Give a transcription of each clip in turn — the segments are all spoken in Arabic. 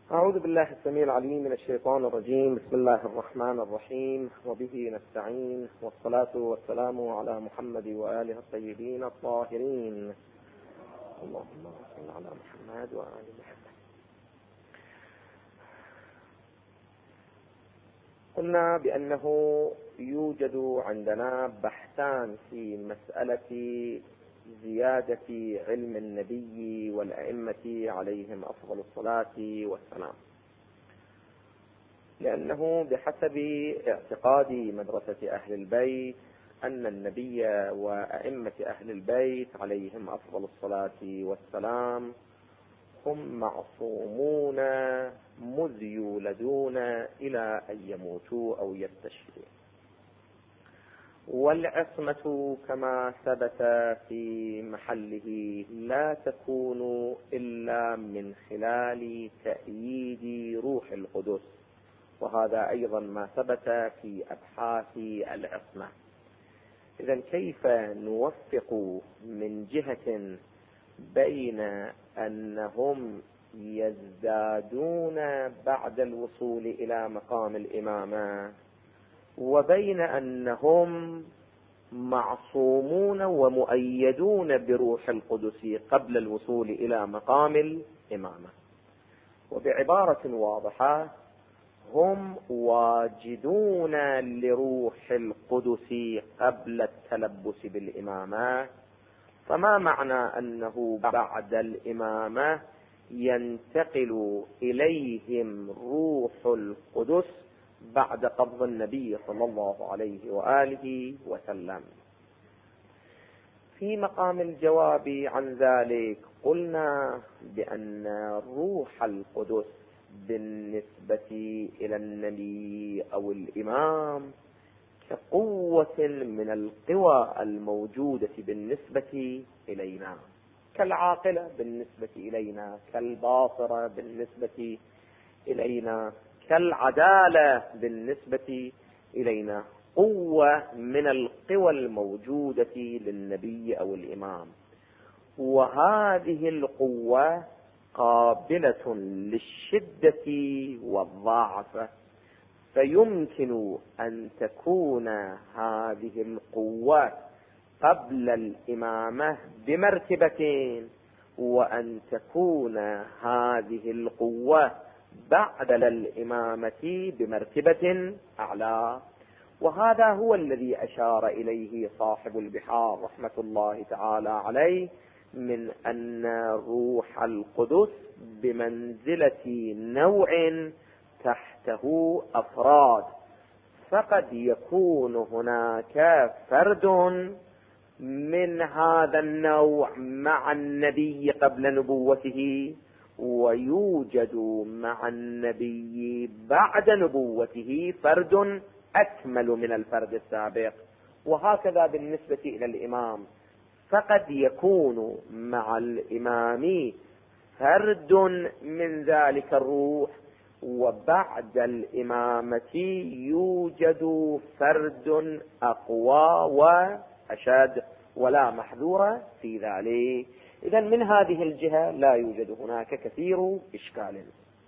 أعوذ بالله السميع العليم من الشيطان الرجيم. بسم الله الرحمن الرحيم، وبه نستعين، والصلاة والسلام على محمد وآله الطيبين الطاهرين. اللهم صل على محمد وآل محمد. قلنا بأنه يوجد عندنا بحثان في مسألة زيادة علم النبي والأئمة عليهم أفضل الصلاة والسلام، لأنه بحسب اعتقاد مدرسة أهل البيت أن النبي وأئمة أهل البيت عليهم أفضل الصلاة والسلام هم معصومون مذ يولدون إلى أن يموتوا أو يستشهدوا، والعصمة كما ثبت في محله لا تكون إلا من خلال تأييد روح القدس، وهذا أيضا ما ثبت في أبحاث العصمة. إذن كيف نوفق من جهة بين أنهم يزدادون بعد الوصول إلى مقام الإمامة، وبين أنهم معصومون ومؤيدون بروح القدس قبل الوصول إلى مقام الإمامة؟ وبعبارة واضحة، هم واجدون لروح القدس قبل التلبس بالإمامة، فما معنى أنه بعد الإمامة ينتقل إليهم روح القدس بعد قبض النبي صلى الله عليه وآله وسلم؟ في مقام الجواب عن ذلك قلنا بأن روح القدس بالنسبة إلى النبي أو الإمام كقوة من القوى الموجودة بالنسبة إلينا، كالعاقلة بالنسبة إلينا، كالباصرة بالنسبة إلينا، كالعدالة بالنسبة إلينا، قوة من القوى الموجودة للنبي أو الإمام. وهذه القوة قابلة للشدة والضعف، فيمكن أن تكون هذه القوة قبل الإمامة بمرتبتين، وأن تكون هذه القوة بعد الإمامة بمرتبة أعلى. وهذا هو الذي أشار إليه صاحب البحار رحمة الله تعالى عليه، من أن روح القدس بمنزلة نوع تحته أفراد، فقد يكون هناك فرد من هذا النوع مع النبي قبل نبوته، ويوجد مع النبي بعد نبوته فرد أكمل من الفرد السابق. وهكذا بالنسبة إلى الإمام، فقد يكون مع الإمام فرد من ذلك الروح، وبعد الإمامة يوجد فرد أقوى وأشد، ولا محذور في ذلك. إذن من هذه الجهة لا يوجد هناك كثير إشكال.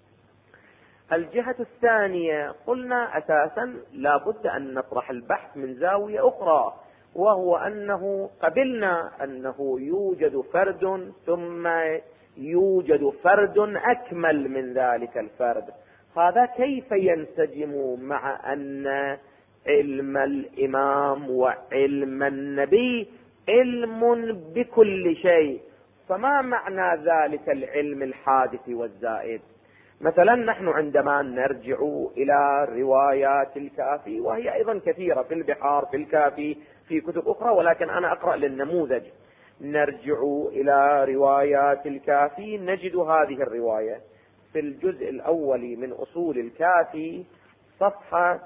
الجهة الثانية قلنا أساسا لا بد أن نطرح البحث من زاوية أخرى، وهو أنه قبلنا أنه يوجد فرد ثم يوجد فرد أكمل من ذلك الفرد. هذا كيف ينسجم مع أن علم الإمام وعلم النبي علم بكل شيء؟ فما معنى ذلك العلم الحادث والزائد؟ مثلا نحن عندما نرجع إلى روايات الكافي، وهي أيضا كثيرة في البحار، في الكافي، في كتب أخرى، ولكن أنا أقرأ للنموذج. نرجع إلى روايات الكافي نجد هذه الرواية في الجزء الأول من أصول الكافي صفحة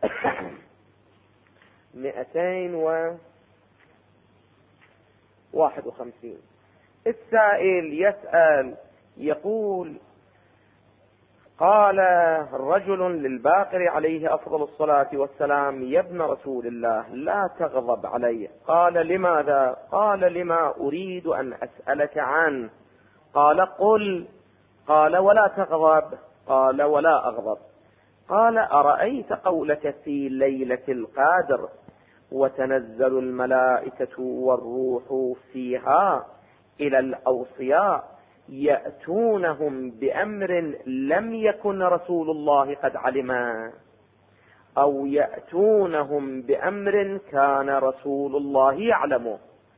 251. السائل يسأل يقول: قال رجل للباقر عليه أفضل الصلاة والسلام: يا ابن رسول الله لا تغضب علي. قال: لماذا؟ قال: لما أريد أن أسألك عنه. قال: قل. قال: ولا تغضب. قال ولا أغضب. قال أرأيت قولك في ليلة القدر وتنزل الملائكة والروح فيها إلى الأوصياء يأتونهم بأمر لم يكن رسول الله قد علمه، أو يأتونهم بأمر كان رسول الله يعلمه،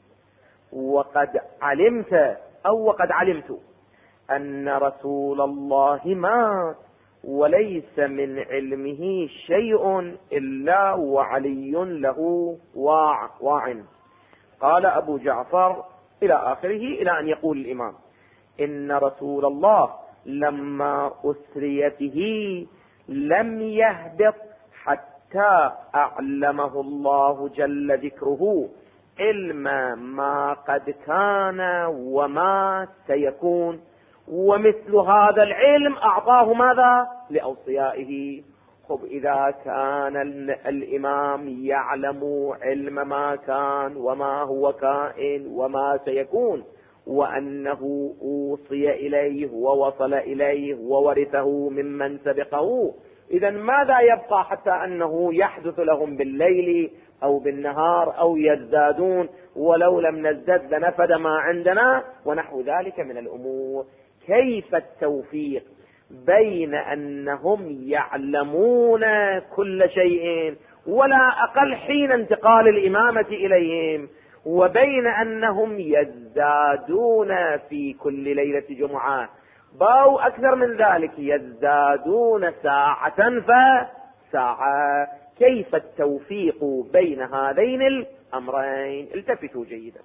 وقد علمت أو وقد علمت أن رسول الله مات وليس من علمه شيء إلا وعلي له واع. قال أبو جعفر إلى آخره، إلى أن يقول الإمام: إن رسول الله لما أسري به لم يهبط حتى أعلمه الله جل ذكره علم ما قد كان وما سيكون، ومثل هذا العلم أعطاه ماذا؟ لأوصيائه. خب إذا كان الإمام يعلم علم ما كان وما هو كائن وما سيكون، وأنه أوصي إليه ووصل إليه وورثه ممن سبقه، إذا ماذا يبقى حتى أنه يحدث لهم بالليل أو بالنهار أو يزدادون؟ ولو لم نزدد لنفد ما عندنا ونحو ذلك من الأمور. كيف التوفيق بين أنهم يعلمون كل شيء ولا أقل حين انتقال الإمامة إليهم، وبين أنهم يزدادون في كل ليلة جمعة، باو أكثر من ذلك يزدادون ساعة فساعة؟ كيف التوفيق بين هذين الأمرين؟ التفتوا جيدا.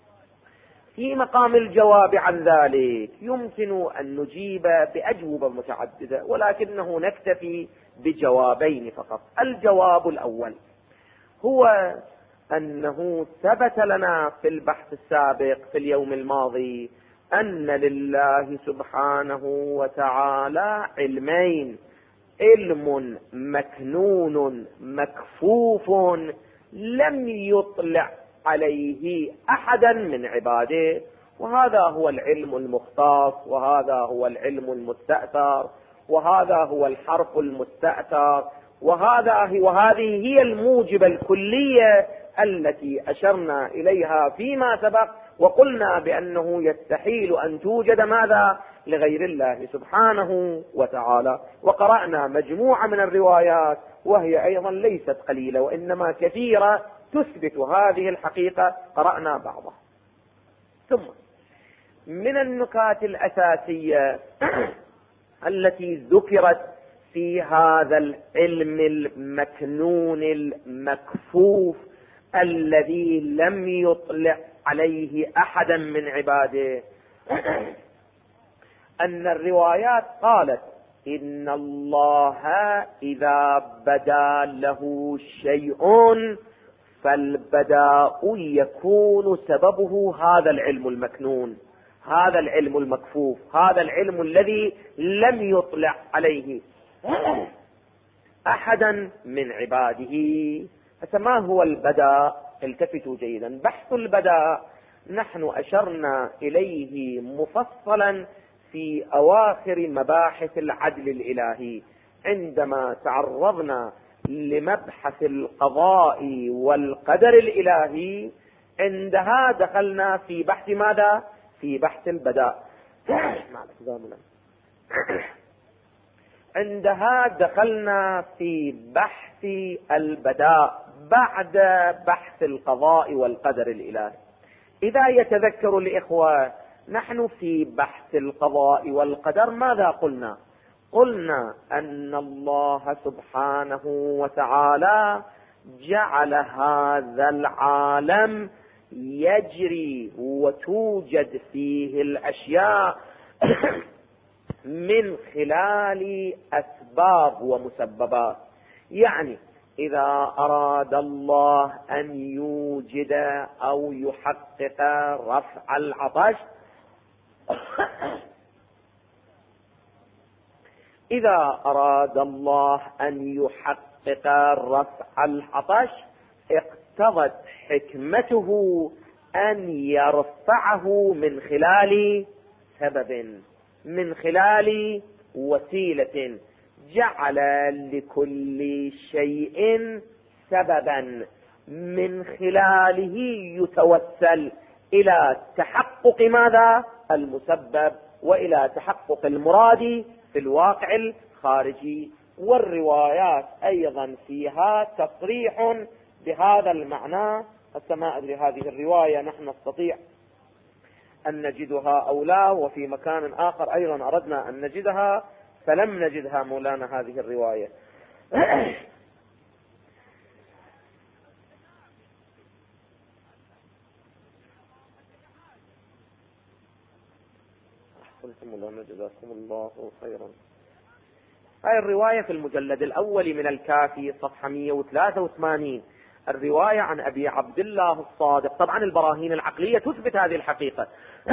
في مقام الجواب عن ذلك يمكن أن نجيب بأجوبة متعددة، ولكنه نكتفي بجوابين فقط. الجواب الأول هو أنه ثبت لنا في البحث السابق في اليوم الماضي أن لله سبحانه وتعالى علمين: علم مكنون مكفوف لم يطلع عليه أحدا من عباده، وهذا هو العلم المختص، وهذا هو العلم المستأثر، وهذا هو الحرف المستأثر، وهذه هي الموجبة الكلية التي أشرنا إليها فيما سبق، وقلنا بأنه يستحيل أن توجد ماذا؟ لغير الله سبحانه وتعالى. وقرأنا مجموعة من الروايات وهي أيضا ليست قليلة وإنما كثيرة تثبت هذه الحقيقة، قرأنا بعضها. ثم من النكات الأساسية التي ذكرت في هذا العلم المكنون المكفوف الذي لم يطلع عليه أحدا من عباده أن الروايات قالت: إن الله إذا بدا له شيء فالبداء يكون سببه هذا العلم المكنون، هذا العلم المكفوف، هذا العلم الذي لم يطلع عليه أحدا من عباده. فما هو البداء؟ التفتوا جيدا. بحث البداء نحن أشرنا إليه مفصلا في أواخر مباحث العدل الإلهي عندما تعرضنا لمبحث للقضاء والقدر الإلهي. عندها دخلنا في بحث ماذا؟ في بحث البداء. عندها دخلنا في بحث البداء بعد بحث القضاء والقدر الإلهي. إذا يتذكر الإخوة، نحن في بحث القضاء والقدر ماذا قلنا؟ قلنا أن الله سبحانه وتعالى جعل هذا العالم يجري وتوجد فيه الأشياء من خلال أسباب ومسببات. يعني إذا أراد الله أن يوجد أو يحقق رفع العطش إذا أراد الله أن يحقق رفع العطش اقتضت حكمته أن يرفعه من خلال سبب، من خلال وسيلة جعل لكل شيء سببا من خلاله يتوسل إلى تحقق ماذا؟ المسبب، وإلى تحقق المراد في الواقع الخارجي. والروايات أيضا فيها تصريح بهذا المعنى. حتى ما أدري هذه الرواية نحن نستطيع أن نجدها أو لا، وفي مكان آخر أيضا أردنا أن نجدها فلم نجدها مولانا هذه الرواية. أحسنتم مولانا جزاكم الله خيرا. هذه الرواية في المجلد الأول من الكافي صفحة 183، الرواية عن أبي عبد الله الصادق. طبعا البراهين العقلية تثبت هذه الحقيقة.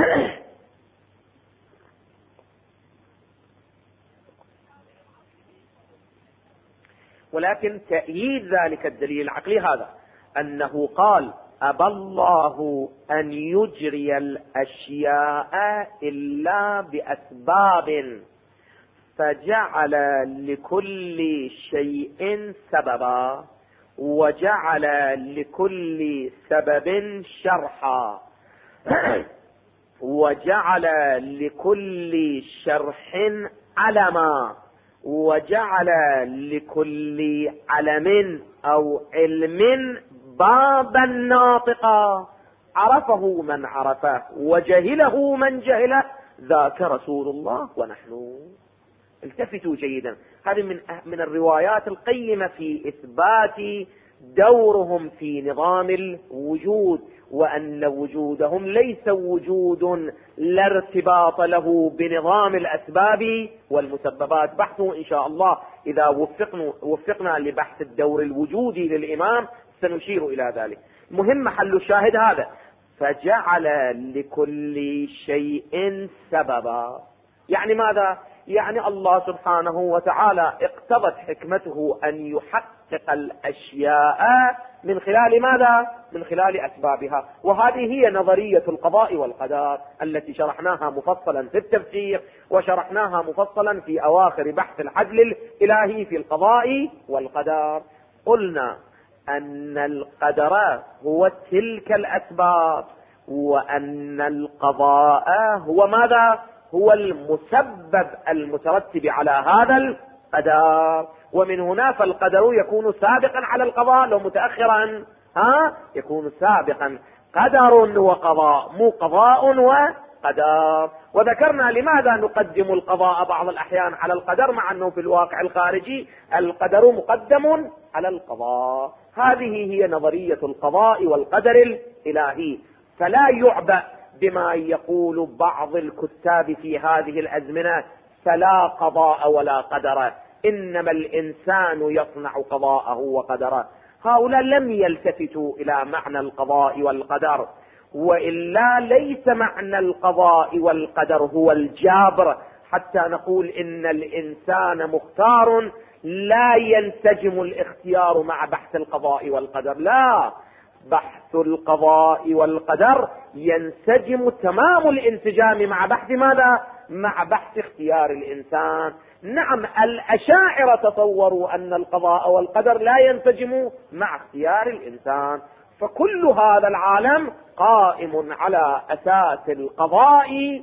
ولكن تأييد ذلك الدليل العقلي هذا أنه قال: أبى الله أن يجري الأشياء إلا بأسباب، فجعل لكل شيء سببا، وجعل لكل سبب شرحا، وجعل لكل شرح علما، وجعل لكل علم أو علم بابا ناطقا، عرفه من عرفه وجهله من جهله، ذاك رسول الله ونحن. التفتوا جيدا، هذه من الروايات القيمة في إثبات دورهم في نظام الوجود، وأن وجودهم ليس وجود لا ارتباط له بنظام الأسباب والمسببات. بحثه إن شاء الله إذا وفقنا لبحث الدور الوجودي للإمام سنشير إلى ذلك. مهم حل الشاهد هذا: فجعل لكل شيء سببا. يعني ماذا؟ يعني الله سبحانه وتعالى اقتضت حكمته أن يحقق الأشياء من خلال ماذا؟ من خلال أسبابها. وهذه هي نظرية القضاء والقدر التي شرحناها مفصلا في التفسير، وشرحناها مفصلا في أواخر بحث العدل الإلهي في القضاء والقدر. قلنا أن القدر هو تلك الأسباب، وأن القضاء هو ماذا؟ هو المسبب المترتب على هذا القدر. ومن هنا فالقدر يكون سابقا على القضاء، لو متأخرا يكون سابقا. قدر وقضاء، مو قضاء وقدر. وذكرنا لماذا نقدم القضاء بعض الأحيان على القدر، مع أنه في الواقع الخارجي القدر مقدم على القضاء. هذه هي نظرية القضاء والقدر الإلهي. فلا يعبأ بما يقول بعض الكتاب في هذه الأزمنة: فلا قضاء ولا قدر، إنما الإنسان يصنع قضاءه وقدره. هؤلاء لم يلتفتوا إلى معنى القضاء والقدر، وإلا ليس معنى القضاء والقدر هو الجابر حتى نقول إن الإنسان مختار لا ينسجم الاختيار مع بحث القضاء والقدر. لا، بحث القضاء والقدر ينسجم تمام الانسجام مع بحث ماذا؟ مع بحث اختيار الإنسان. نعم، الأشاعرة تصوروا أن القضاء والقدر لا ينسجم مع اختيار الإنسان. فكل هذا العالم قائم على أساس القضاء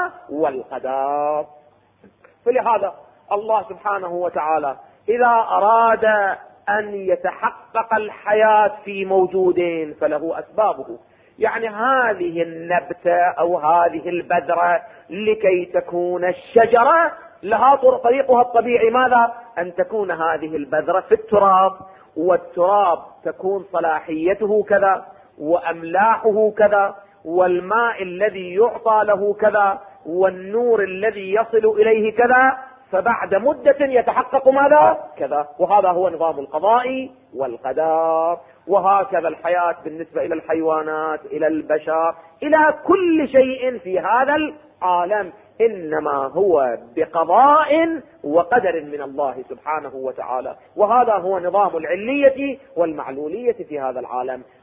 والقدر. فلهذا الله سبحانه وتعالى إذا أراد أن يتحقق الحياة في موجودين فله أسبابه. يعني هذه النبتة أو هذه البذرة لكي تكون الشجرة لها طريقها الطبيعي، ماذا؟ أن تكون هذه البذرة في التراب، والتراب تكون صلاحيته كذا، وأملاحه كذا، والماء الذي يعطى له كذا، والنور الذي يصل إليه كذا، فبعد مدة يتحقق ماذا؟ كذا. وهذا هو نظام القضاء والقدر. وهكذا الحياة بالنسبة إلى الحيوانات، إلى البشر، إلى كل شيء في هذا العالم، إنما هو بقضاء وقدر من الله سبحانه وتعالى. وهذا هو نظام العلية والمعلولية في هذا العالم.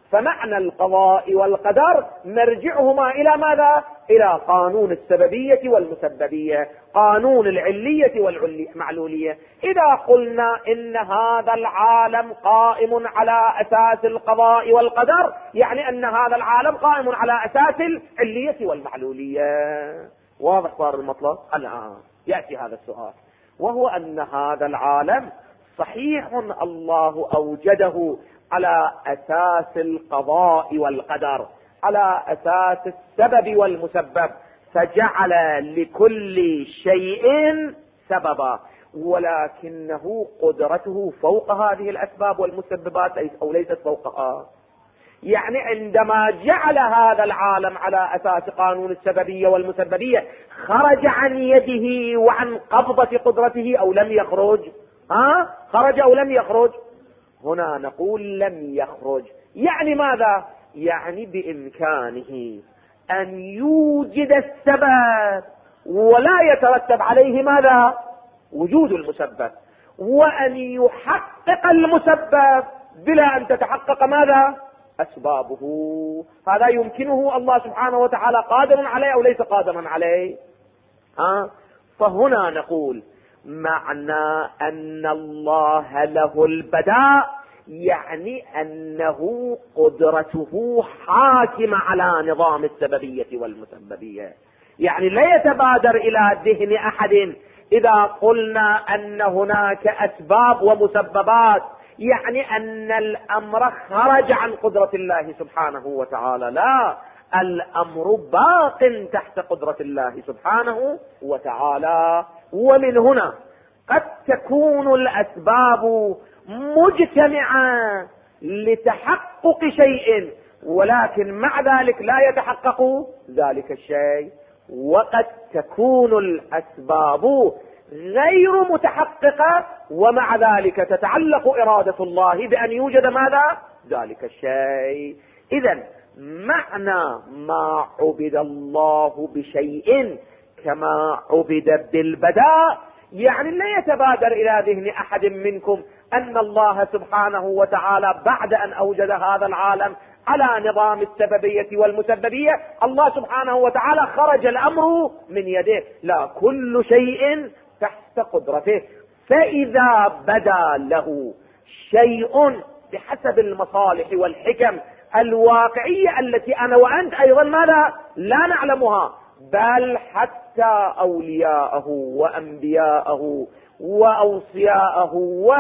فمعنى القضاء والقدر مرجعهما إلى ماذا؟ إلى قانون السببية والمسببية، قانون العلية والمعلولية. إذا قلنا إن هذا العالم قائم على أساس القضاء والقدر، يعني أن هذا العالم قائم على أساس العلية والمعلولية. واضح صار المطلب؟ الآن يأتي هذا السؤال، وهو أن هذا العالم صحيح الله أوجده على أساس القضاء والقدر، على أساس السبب والمسبب، فجعل لكل شيء سببا، ولكنه قدرته فوق هذه الأسباب والمسببات أو ليست فوقها. يعني عندما جعل هذا العالم على أساس قانون السببية والمسببية، خرج عن يده وعن قبضة قدرته أو لم يخرج؟ خرج أو لم يخرج؟ هنا نقول لم يخرج. يعني ماذا؟ يعني بإمكانه أن يوجد السبب ولا يترتب عليه ماذا؟ وجود المسبب، وأن يحقق المسبب بلا أن تتحقق ماذا؟ أسبابه. هذا يمكنه الله سبحانه وتعالى قادر عليه أو ليس قادرا عليه؟ فهنا نقول معنى أن الله له البداء يعني أنه قدرته حاكمة على نظام السببية والمسببية. يعني لا يتبادر إلى ذهن أحد إذا قلنا أن هناك أسباب ومسببات يعني أن الأمر خرج عن قدرة الله سبحانه وتعالى. لا، الأمر باق تحت قدرة الله سبحانه وتعالى. ومن هنا قد تكون الأسباب مجتمعة لتحقق شيء، ولكن مع ذلك لا يتحقق ذلك الشيء، وقد تكون الأسباب غير متحققة ومع ذلك تتعلق إرادة الله بأن يوجد ماذا؟ ذلك الشيء. إذن معنى ما عبد الله بشيء كما عبد بالبداء، يعني لا يتبادر إلى ذهن أحد منكم أن الله سبحانه وتعالى بعد أن أوجد هذا العالم على نظام السببية والمسببية الله سبحانه وتعالى خرج الأمر من يده. لا، كل شيء تحت قدرته. فإذا بدا له شيء بحسب المصالح والحكم الواقعية التي أنا وأنت أيضا ماذا؟ لا نعلمها، بل حتى أولياءه وأنبياءه وأوصياءه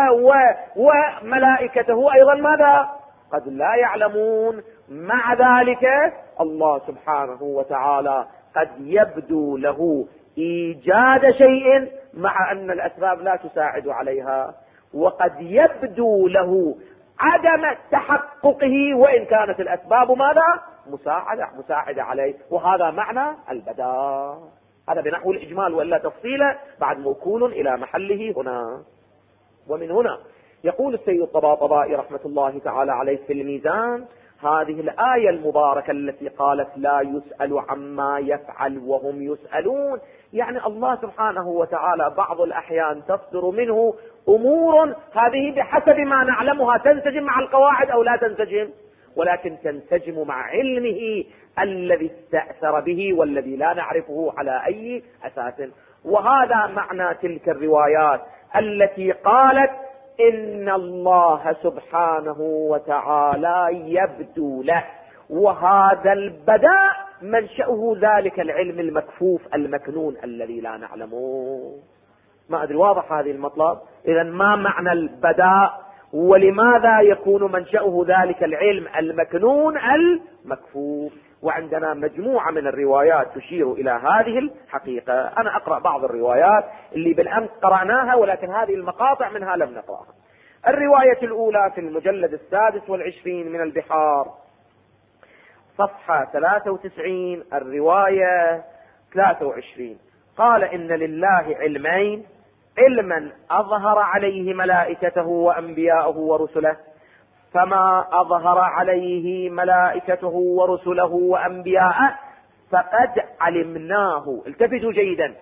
وملائكته أيضا ماذا؟ قد لا يعلمون. مع ذلك الله سبحانه وتعالى قد يبدو له إيجاد شيء مع أن الأسباب لا تساعد عليها، وقد يبدو له عدم تحققه وإن كانت الأسباب ماذا؟ مساعدة عليه. وهذا معنى البداء. هذا بنحو الإجمال، وإلا تفصيله بعد موكول إلى محله هنا. ومن هنا يقول السيد الطباطبائي رحمة الله تعالى عليه في الميزان هذه الآية المباركة التي قالت لا يسأل عما يفعل وهم يسألون، يعني الله سبحانه وتعالى بعض الأحيان تصدر منه أمور هذه بحسب ما نعلمها تنسجم مع القواعد أو لا تنسجم، ولكن تنسجم مع علمه الذي استأثر به والذي لا نعرفه على أي أساس. وهذا معنى تلك الروايات التي قالت إن الله سبحانه وتعالى يبدو له، وهذا البداء منشأه ذلك العلم المكفوف المكنون الذي لا نعلمه. ما أدري واضح هذه المطلب؟ إذن ما معنى البداء ولماذا يكون منشأه ذلك العلم المكنون المكفوف؟ وعندنا مجموعة من الروايات تشير إلى هذه الحقيقة. أنا أقرأ بعض الروايات اللي بالأمس قرأناها، ولكن هذه المقاطع منها لم نقرأها. الرواية الأولى في المجلد 26 من البحار صفحة 93، الرواية 23، قال إن لله علمين: علما أظهر عليه ملائكته وأنبياءه ورسله، فما أظهر عليه ملائكته ورسله وأنبياءه فقد علمناه، التفتوا جيدا،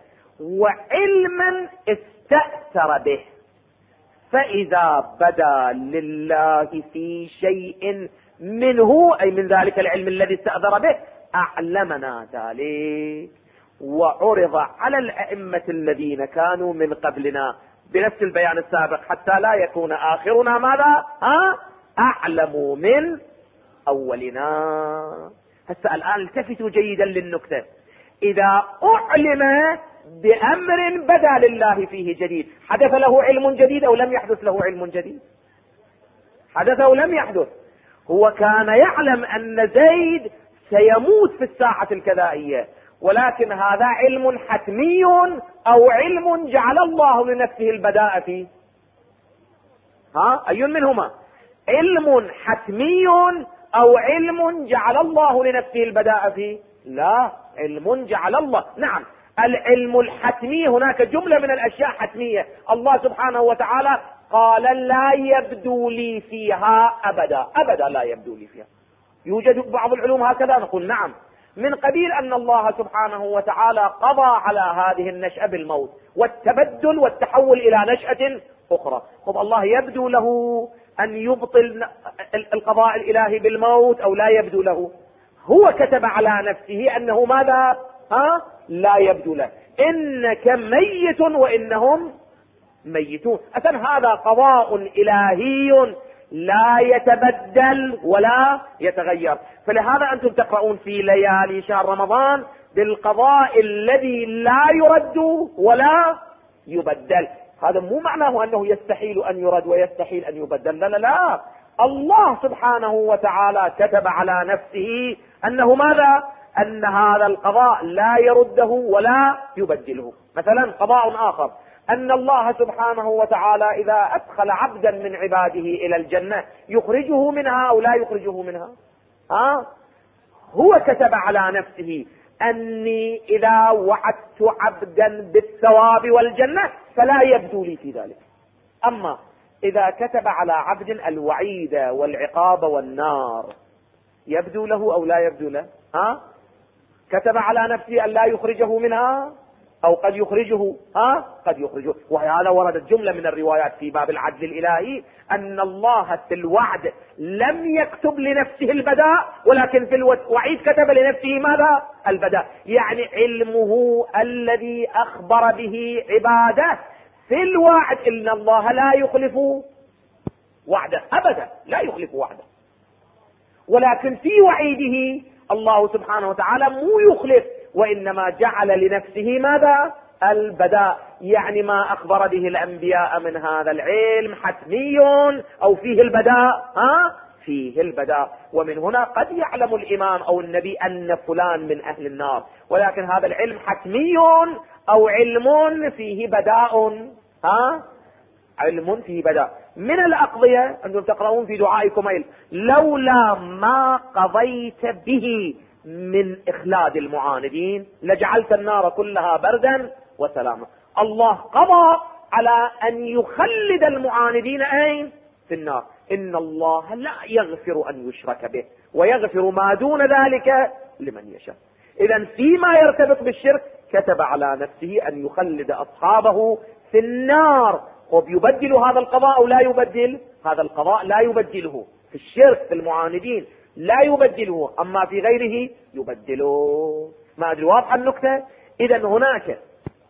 وعلما استأثر به، فإذا بدا لله في شيء منه أي من ذلك العلم الذي استأثر به أعلمنا ذلك، وعرض على الأئمة الذين كانوا من قبلنا بنفس البيان السابق حتى لا يكون آخرنا ماذا؟ أعلم من أولنا. هسه الآن التفتوا جيدا للنكتة. إذا أعلم بأمر بدا لله فيه جديد، حدث له علم جديد أو لم يحدث له علم جديد؟ حدث أو لم يحدث؟ هو كان يعلم أن زيد سيموت في الساعة الكذائية، ولكن هذا علم حتمي أو علم جعل الله لنفسه البداء فيه؟ أي منهما؟ علم حتمي أو علم جعل الله لنفسه البداء فيه؟ لا، علم جعل الله. نعم، العلم الحتمي هناك جملة من الأشياء حتمية. الله سبحانه وتعالى قال لا يبدو لي فيها أبدا، أبدا لا يبدو لي فيها. يوجد بعض العلوم هكذا، نقول نعم، من قبيل أن الله سبحانه وتعالى قضى على هذه النشأة بالموت والتبدل والتحول إلى نشأة أخرى. طب الله يبدو له أن يبطل القضاء الإلهي بالموت أو لا يبدو له؟ هو كتب على نفسه أنه ماذا؟ لا يبدو له. إنك ميت وإنهم ميتون. أثن هذا قضاء إلهي لا يتبدل ولا يتغير. فلهذا أنتم تقرؤون في ليالي شهر رمضان بالقضاء الذي لا يرد ولا يبدل. هذا مو معناه أنه يستحيل أن يرد ويستحيل أن يبدل، لا لا لا. الله سبحانه وتعالى كتب على نفسه أنه ماذا؟ أن هذا القضاء لا يرده ولا يبدله. مثلا قضاء آخر أن الله سبحانه وتعالى إذا أدخل عبدا من عباده إلى الجنة يخرجه منها أو لا يخرجه منها؟ هو كتب على نفسه أني إذا وعدت عبدا بالثواب والجنة فلا يبدو لي في ذلك. أما إذا كتب على عبد الوعيد والعقاب والنار يبدو له أو لا يبدو له؟ كتب على نفسه أن لا يخرجه منها أو قد يخرجه، قد يخرجه. وهذا وردت جملة من الروايات في باب العدل الإلهي أن الله في الوعد لم يكتب لنفسه البداء، ولكن في الوعيد كتب لنفسه ماذا؟ البداء. يعني علمه الذي أخبر به عباده في الوعد إن الله لا يخلف وعده أبدا، لا يخلف وعده، ولكن في وعيده الله سبحانه وتعالى مو يخلف، وإنما جعل لنفسه ماذا؟ البداء. يعني ما أخبر به الأنبياء من هذا العلم حتمي أو فيه البداء، فيه البداء. ومن هنا قد يعلم الإمام أو النبي أن فلان من أهل النار، ولكن هذا العلم حتمي أو علم فيه بداء، علم فيه بداء. من الأقضية أنتم تقرؤون في دعائكم لولا ما قضيت به من إخلاد المعاندين لجعلت النار كلها بردا وسلاما. الله قضى على أن يخلد المعاندين أين؟ في النار. إن الله لا يغفر أن يشرك به ويغفر ما دون ذلك لمن يشاء. إذن فيما يرتبط بالشرك كتب على نفسه أن يخلد أصحابه في النار. يبدل هذا القضاء أو لا يبدل؟ هذا القضاء لا يبدله في الشرك، في المعاندين لا يبدله، أما في غيره يبدله. ما أدري واضحة النكتة؟ إذن هناك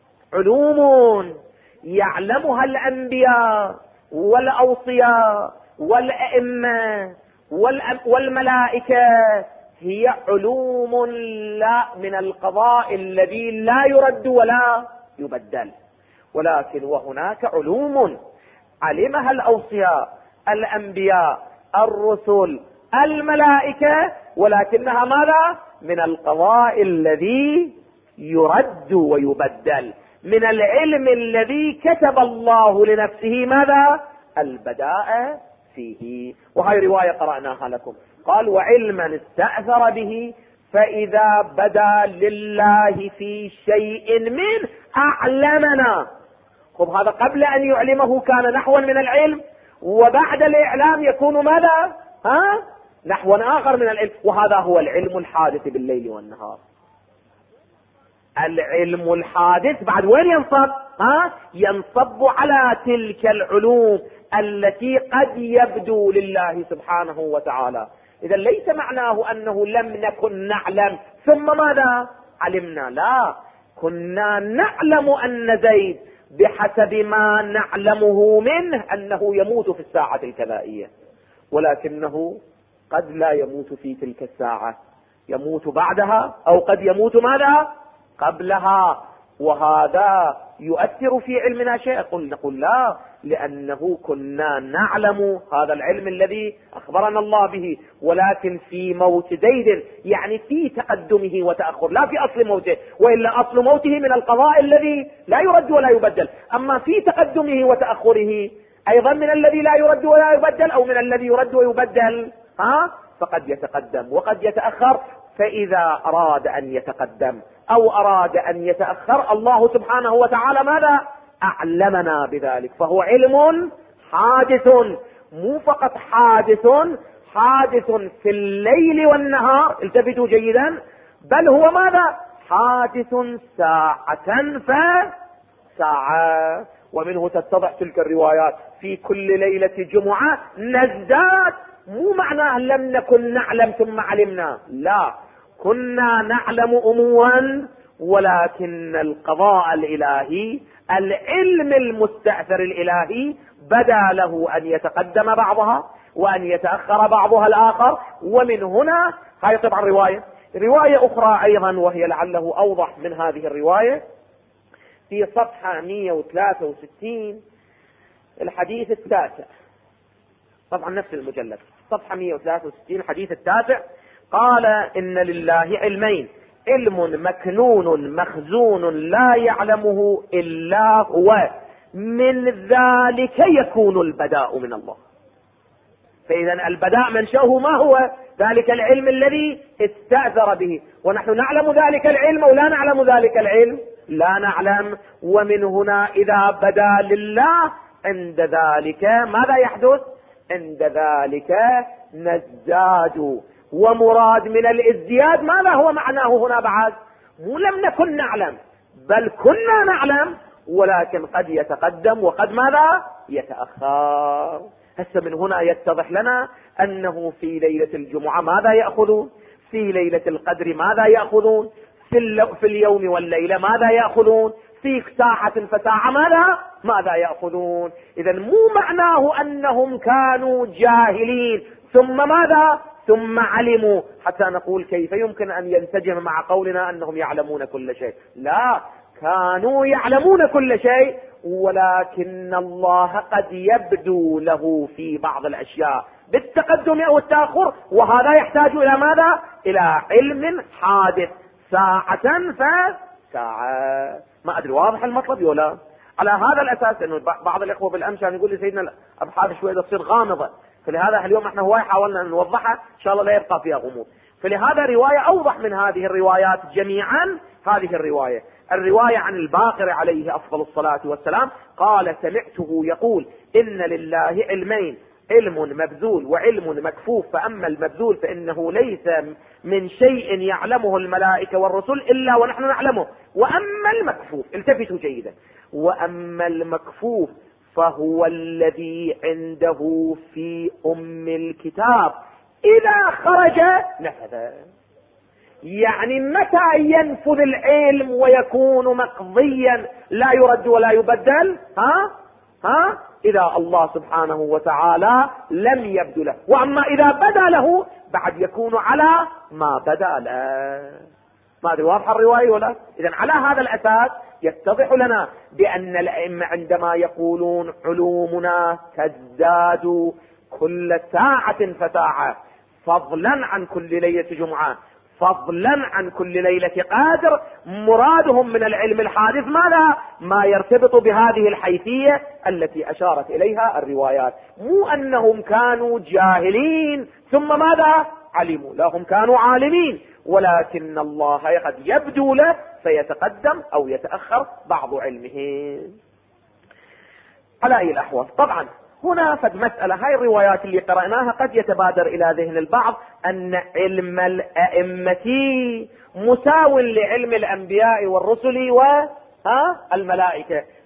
علوم يعلمها الأنبياء والأوصياء والأئمة والملائكة، هي علوم لا من القضاء الذي لا يرد ولا يبدل. ولكن وهناك علوم علمها الأوصياء الأنبياء الرسل الملائكة، ولكنها ماذا؟ من القضاء الذي يرد ويبدل، من العلم الذي كتب الله لنفسه ماذا؟ البداء فيه. وهي رواية قرأناها لكم، قال وعلما استأثر به فإذا بدا لله في شيء من أعلمنا. خب هذا قبل أن يعلمه كان نحوا من العلم، وبعد الإعلام يكون ماذا؟ نحوا آخر من العلم. وهذا هو العلم الحادث بالليل والنهار. العلم الحادث بعد وين ينصب؟ ينصب على تلك العلوم التي قد يبدو لله سبحانه وتعالى إذا ليس معناه أنه لم نكن نعلم ثم ماذا علمنا، لا، كنا نعلم أن زيد بحسب ما نعلمه منه أنه يموت في الساعة الكذائية، ولكنه قد لا يموت في تلك الساعة، يموت بعدها أو قد يموت ماذا قبلها، وهذا يؤثر في علمنا شيء؟ نقول لا، لأنه كنا نعلم هذا العلم الذي أخبرنا الله به، ولكن في موت زيد يعني في تقدمه وتأخر، لا في أصل موته، وإلا أصل موته من القضاء الذي لا يرد ولا يبدل، أما في تقدمه وتأخره أيضا من الذي لا يرد ولا يبدل أو من الذي يرد ويبدل، فقد يتقدم وقد يتأخر. فإذا أراد أن يتقدم أو أراد أن يتأخر الله سبحانه وتعالى ماذا أعلمنا بذلك، فهو علم حادث، مو فقط حادث في الليل والنهار، التفتوا جيدا، بل هو ماذا حادث ساعة فساعة. ومنه تتضح تلك الروايات في كل ليلة جمعة نزداد، مو معناه لم نكن نعلم ثم علمنا، لا، كنا نعلم أموا، ولكن القضاء الإلهي العلم المستأثر الإلهي بدا له أن يتقدم بعضها وأن يتأخر بعضها الآخر. ومن هنا هاي طبعا رواية أخرى أيضا، وهي لعله أوضح من هذه الرواية، في صفحة 163 الحديث التاسع، طبعا نفس المجلد، صفحة 163 الحديث التاسع، قال إن لله علمين، علم مكنون مخزون لا يعلمه إلا هو، من ذلك يكون البداء من الله. فإذا البداء منشأه ما هو؟ ذلك العلم الذي استأثر به، ونحن نعلم ذلك العلم أو لا نعلم ذلك العلم؟ لا نعلم. ومن هنا إذا بدا لله عند ذلك ماذا يحدث؟ عند ذلك نزداد. ومراد من الازدياد ماذا هو معناه هنا بعد؟ مو لم نكن نعلم، بل كنا نعلم، ولكن قد يتقدم وقد ماذا يتأخر. هسه من هنا يتضح لنا أنه في ليلة الجمعة ماذا يأخذون، في ليلة القدر ماذا يأخذون، في اليوم والليلة ماذا يأخذون، في ساعة فساعة ماذا يأخذون. إذا مو معناه أنهم كانوا جاهلين ثم علموا، حتى نقول كيف يمكن أن ينسجم مع قولنا أنهم يعلمون كل شيء. لا، كانوا يعلمون كل شيء، ولكن الله قد يبدو له في بعض الأشياء بالتقدم أو التأخر، وهذا يحتاج إلى ماذا؟ إلى علم حادث ساعة فساعة. ما أدري واضح المطلب ولا؟ على هذا الأساس أنه بعض الإخوة بالأمس يقول لي سيدنا الأبحاث شوية تصير غامضة، فلهذا اليوم احنا هواي حاولنا أن نوضحها إن شاء الله لا يبقى فيها غموض. فلهذا رواية أوضح من هذه الروايات جميعا، هذه الرواية عن الباقر عليه أفضل الصلاة والسلام، قال سمعته يقول إن لله علمين، علم مبذول وعلم مكفوف، فأما المبذول فإنه ليس من شيء يعلمه الملائكة والرسل إلا ونحن نعلمه، وأما المكفوف، التفتوا جيدا، وأما المكفوف فهو الذي عنده في الكتاب إذا خرج نفذ. يعني متى ينفذ العلم ويكون مقضيا لا يرد ولا يبدل؟ إذا الله سبحانه وتعالى لم يبدو له، وأما إذا بدا له بعد يكون على ما بدا له. ما أدري واضح الرواية ولا؟ إذن على هذا الأساس يتضح لنا بأن الأئمة عندما يقولون علومنا تزداد كل ساعة فساعة، فضلا عن كل ليلة جمعة، فضلا عن كل ليلة قادر، مرادهم من العلم الحادث ماذا؟ ما يرتبط بهذه الحيثية التي أشارت إليها الروايات. مو أنهم كانوا جاهلين ثم ماذا علموا، لا، هم كانوا عالمين، ولكن الله قد يبدو له فيتقدم أو يتأخر بعض علمه. على أي الأحوال طبعا هنا فد مسألة، هاي الروايات اللي قرأناها قد يتبادر إلى ذهن البعض أن علم الأئمة مساو لعلم الأنبياء والرسل والملائكة.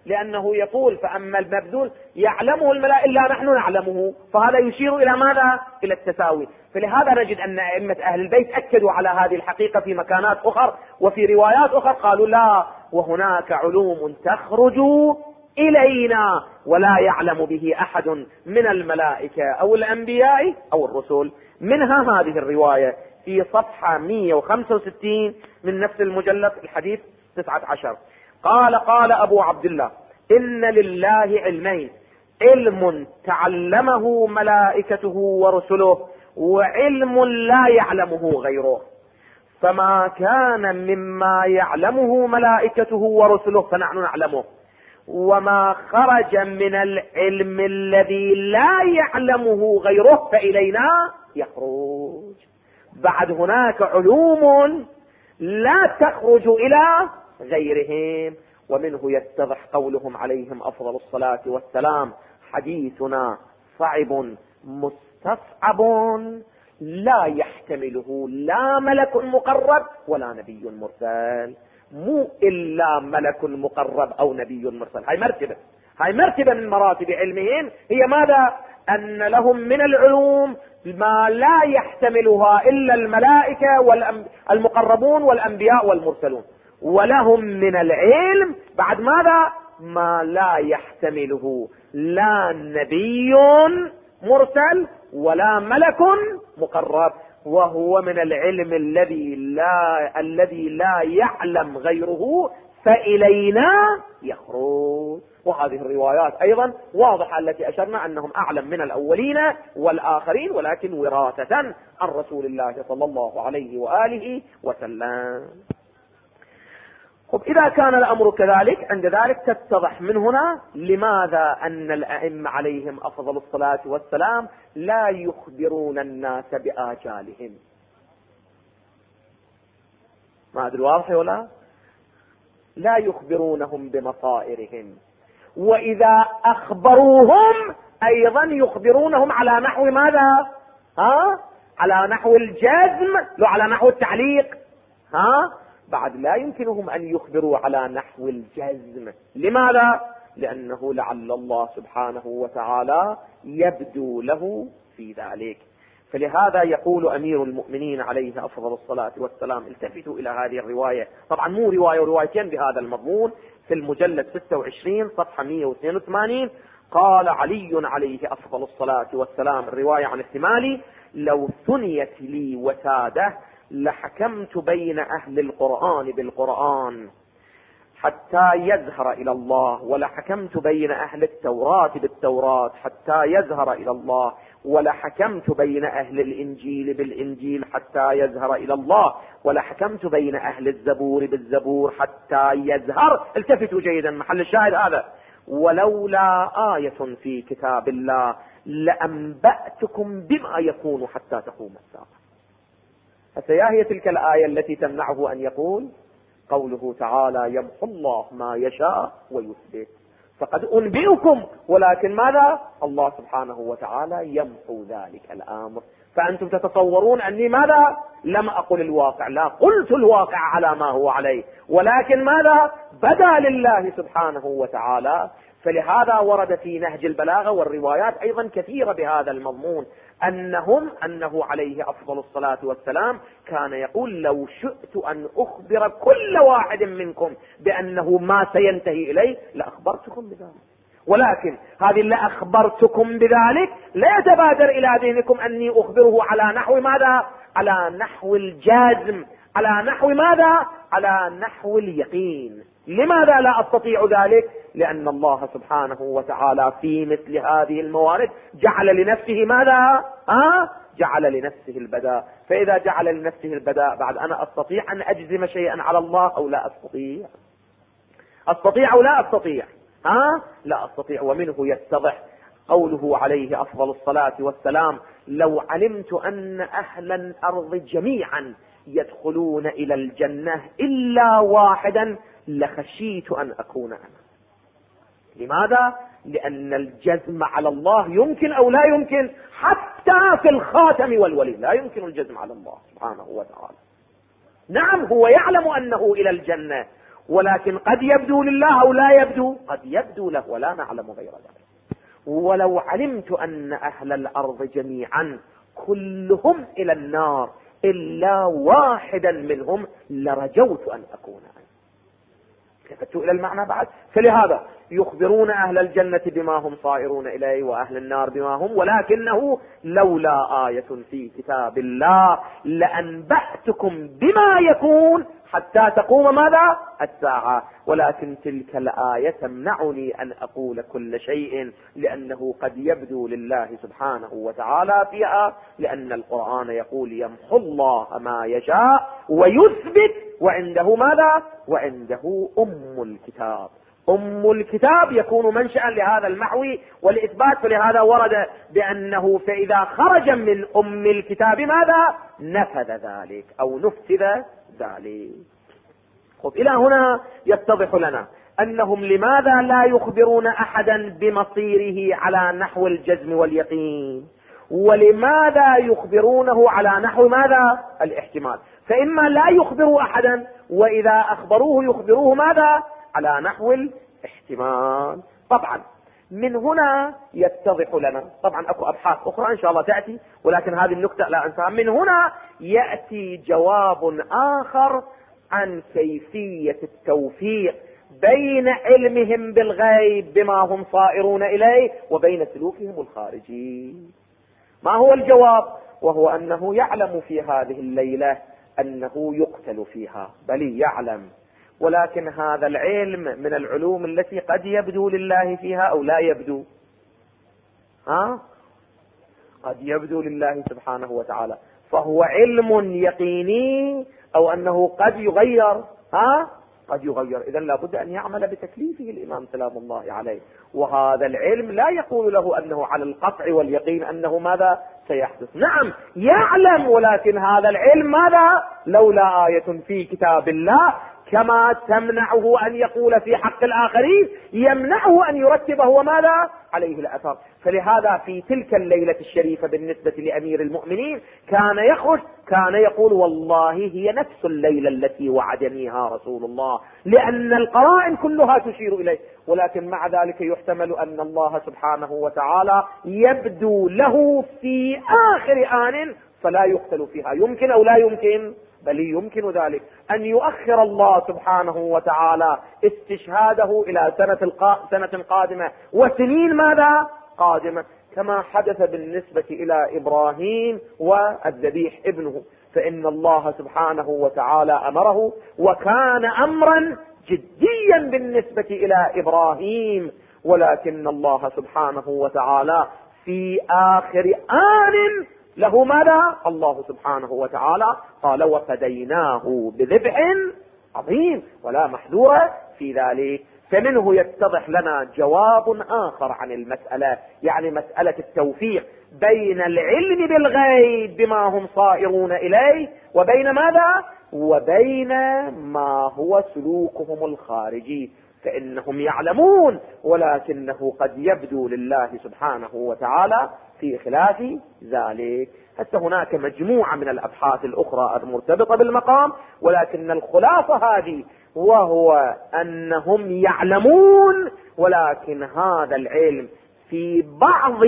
لأنه يقول فأما المبذول يعلمه الملائكة إلا نحن نعلمه، فهذا يشير إلى ماذا؟ إلى التساوي. فلهذا نجد أن أئمة أهل البيت أكدوا على هذه الحقيقة في مكانات أخرى، وفي روايات أخرى قالوا لا، وهناك علوم تخرج إلينا ولا يعلم به أحد من الملائكة أو الأنبياء أو الرسل. منها هذه الرواية في صفحة 165 من نفس المجلد، الحديث 19. قال أبو عبد الله: إن لله علمين، علم تعلمه ملائكته ورسله، وعلم لا يعلمه غيره. فما كان مما يعلمه ملائكته ورسله فنحن نعلمه، وما خرج من العلم الذي لا يعلمه غيره فإلينا يخرج. بعد هناك علوم لا تخرج إلى غيرهم، ومنه يتضح قولهم عليهم أفضل الصلاة والسلام: حديثنا صعب مستصعب لا يحتمله لا ملك مقرب ولا نبي مرسل. مو إلا ملك مقرب أو نبي مرسل، هاي مرتبة من مراتب علمهم. هي ماذا؟ أن لهم من العلوم ما لا يحتملها إلا الملائكة والمقربون والأنبياء والمرسلون، ولهم من العلم بعد ماذا؟ ما لا يحتمله لا نبي مرسل ولا ملك مقرب، وهو من العلم الذي لا يعلم غيره فإلينا يخرج. وهذه الروايات أيضا واضحة التي أشرنا أنهم أعلم من الأولين والآخرين، ولكن وراثة عن رسول الله صلى الله عليه وآله وسلم. إذا كان الأمر كذلك، عند ذلك تتضح من هنا لماذا أن الأئمة عليهم أفضل الصلاة والسلام لا يخبرون الناس بآجالهم. ما أدري واضح ولا لا يخبرونهم بمصائرهم، وإذا أخبروهم أيضا يخبرونهم على نحو ماذا؟ على نحو الجزم، لو على نحو التعليق. بعد لا يمكنهم أن يخبروا على نحو الجزم. لماذا؟ لأنه لعل الله سبحانه وتعالى يبدو له في ذلك. فلهذا يقول أمير المؤمنين عليه أفضل الصلاة والسلام: التفتوا إلى هذه الرواية، طبعا مو رواية وروايتين بهذا المضمون، في المجلد 26 صفحة 182. قال علي عليه أفضل الصلاة والسلام، الرواية عن الثمالي: لو ثنيت لي وسادة لحكمت بين أهل القرآن بالقرآن حتى يزهر إلى الله، ولحكمت بين أهل التوراة بالتوراة حتى يزهر إلى الله، ولحكمت بين أهل الإنجيل بالإنجيل حتى يزهر إلى الله، ولحكمت بين أهل الزبور بالزبور حتى يزهر. التفتوا جيدا، محل الشاهد هذا: ولولا آية في كتاب الله لأنبأتكم بما يكون حتى تقوم الساعة. فهي هي تلك الآية التي تمنعه أن يقول قوله تعالى: يمحو الله ما يشاء ويثبت. فقد أنبئكم، ولكن ماذا؟ الله سبحانه وتعالى يمحو ذلك الأمر. فأنتم تتصورون أني ماذا؟ لم أقل الواقع، لا، قلت الواقع على ما هو عليه، ولكن ماذا؟ بدا لله سبحانه وتعالى. فلهذا ورد في نهج البلاغة والروايات أيضا كثيرة بهذا المضمون أنه عليه أفضل الصلاة والسلام كان يقول: لو شئت أن أخبر كل واحد منكم بأنه ما سينتهي إليه لأخبرتكم بذلك، ولكن هذه لأخبرتكم بذلك لا يتبادر إلى ذهنكم أني أخبره على نحو ماذا؟ على نحو الجازم، على نحو ماذا؟ على نحو اليقين. لماذا لا أستطيع ذلك؟ لأن الله سبحانه وتعالى في مثل هذه الموارد جعل لنفسه ماذا؟ جعل لنفسه البداء. فإذا جعل لنفسه البداء، بعد أنا أستطيع أن أجزم شيئا على الله أو لا أستطيع؟ أستطيع أو لا أستطيع؟ لا أستطيع. ومنه يتضح قوله عليه أفضل الصلاة والسلام: لو علمت أن أهل الأرض جميعا يدخلون إلى الجنة إلا واحدا لخشيت أن أكون أنا. لماذا؟ لأن الجزم على الله يمكن أو لا يمكن؟ حتى في الخاتم والولي لا يمكن الجزم على الله سبحانه وتعالى. نعم، هو يعلم أنه إلى الجنة، ولكن قد يبدو لله أو لا يبدو، قد يبدو له ولا نعلم غير ذلك. ولو علمت أن أهل الأرض جميعا كلهم إلى النار إلا واحدا منهم لرجوت أن أكون أنا. التفت إلى المعنى بعد. فلهذا يخبرون أهل الجنة بما هم صائرون إليه وأهل النار بما هم، ولكنه لولا آية في كتاب الله لأنبأتكم بما يكون حتى تقوم ماذا؟ الساعة، ولكن تلك الآية تمنعني أن أقول كل شيء، لأنه قد يبدو لله سبحانه وتعالى فيها، لأن القرآن يقول يمحو الله ما يشاء ويثبت، وعنده ماذا؟ وعنده أم الكتاب. أم الكتاب يكون منشأ لهذا المحو والإثبات، فلهذا ورد بأنه فإذا خرج من أم الكتاب ماذا؟ نفذ ذلك أو نفذ ذلك. خب إلى هنا يتضح لنا أنهم لماذا لا يخبرون أحدا بمصيره على نحو الجزم واليقين، ولماذا يخبرونه على نحو ماذا؟ الاحتمال. فإما لا يخبروا أحدا، وإذا أخبروه يخبروه ماذا؟ على نحو الاحتمال. طبعا من هنا يتضح لنا، طبعا اكو ابحاث اخرى ان شاء الله تأتي، ولكن هذه النكتة لا انساها. من هنا يأتي جواب اخر عن كيفية التوفيق بين علمهم بالغيب بما هم صائرون اليه وبين سلوكهم الخارجي. ما هو الجواب؟ وهو انه يعلم في هذه الليلة انه يقتل فيها، بل يعلم، ولكن هذا العلم من العلوم التي قد يبدو لله فيها أو لا يبدو. قد يبدو لله سبحانه وتعالى، فهو علم يقيني، أو أنه قد يغير. قد يغير. إذن لابد أن يعمل بتكليفه الإمام سلام الله عليه، وهذا العلم لا يقول له أنه على القطع واليقين أنه ماذا سيحدث. نعم يعلم، ولكن هذا العلم ماذا؟ لولا آية في كتاب الله، كما تمنعه أن يقول في حق الآخرين يمنعه أن يرتبه وماذا عليه الأثر. فلهذا في تلك الليلة الشريفة بالنسبة لأمير المؤمنين كان يخرج، كان يقول والله هي نفس الليلة التي وعدنيها رسول الله، لأن القرائن كلها تشير إليه. ولكن مع ذلك يحتمل أن الله سبحانه وتعالى يبدو له في آخر آن فلا يقتل فيها. يمكن أو لا يمكن؟ بل يمكن ذلك، أن يؤخر الله سبحانه وتعالى استشهاده إلى سنة قادمة وسنين ماذا قادمة، كما حدث بالنسبة إلى إبراهيم والذبيح ابنه. فإن الله سبحانه وتعالى أمره، وكان أمرا جديا بالنسبة إلى إبراهيم، ولكن الله سبحانه وتعالى في آخر آن له ماذا؟ الله سبحانه وتعالى قال وفديناه بذبح عظيم ولا محذور في ذلك. فمنه يتضح لنا جواب آخر عن المسألة، يعني مسألة التوفيق بين العلم بالغيب بما هم صائرون إليه وبين ماذا؟ وبين ما هو سلوكهم الخارجي. فإنهم يعلمون، ولكنه قد يبدو لله سبحانه وتعالى في خلاف ذلك. حتى هناك مجموعة من الأبحاث الأخرى المرتبطة بالمقام، ولكن الخلاصة هذه، وهو أنهم يعلمون، ولكن هذا العلم في بعض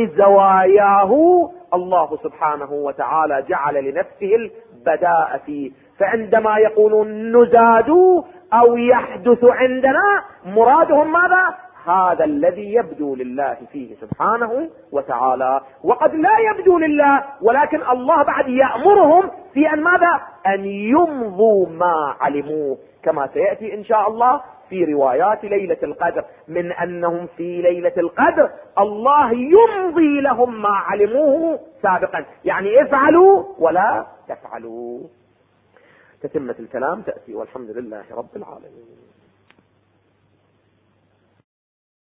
زواياه الله سبحانه وتعالى جعل لنفسه البداء فيه. فعندما يقولون نزاد أو يحدث عندنا، مرادهم ماذا؟ هذا الذي يبدو لله فيه سبحانه وتعالى، وقد لا يبدو لله، ولكن الله بعد يأمرهم في أن ماذا؟ أن يمضوا ما علموه، كما سيأتي إن شاء الله في روايات ليلة القدر، من أنهم في ليلة القدر الله يمضي لهم ما علموه سابقا، يعني افعلوا ولا تفعلوا. تتمة الكلام تأتي، والحمد لله رب العالمين.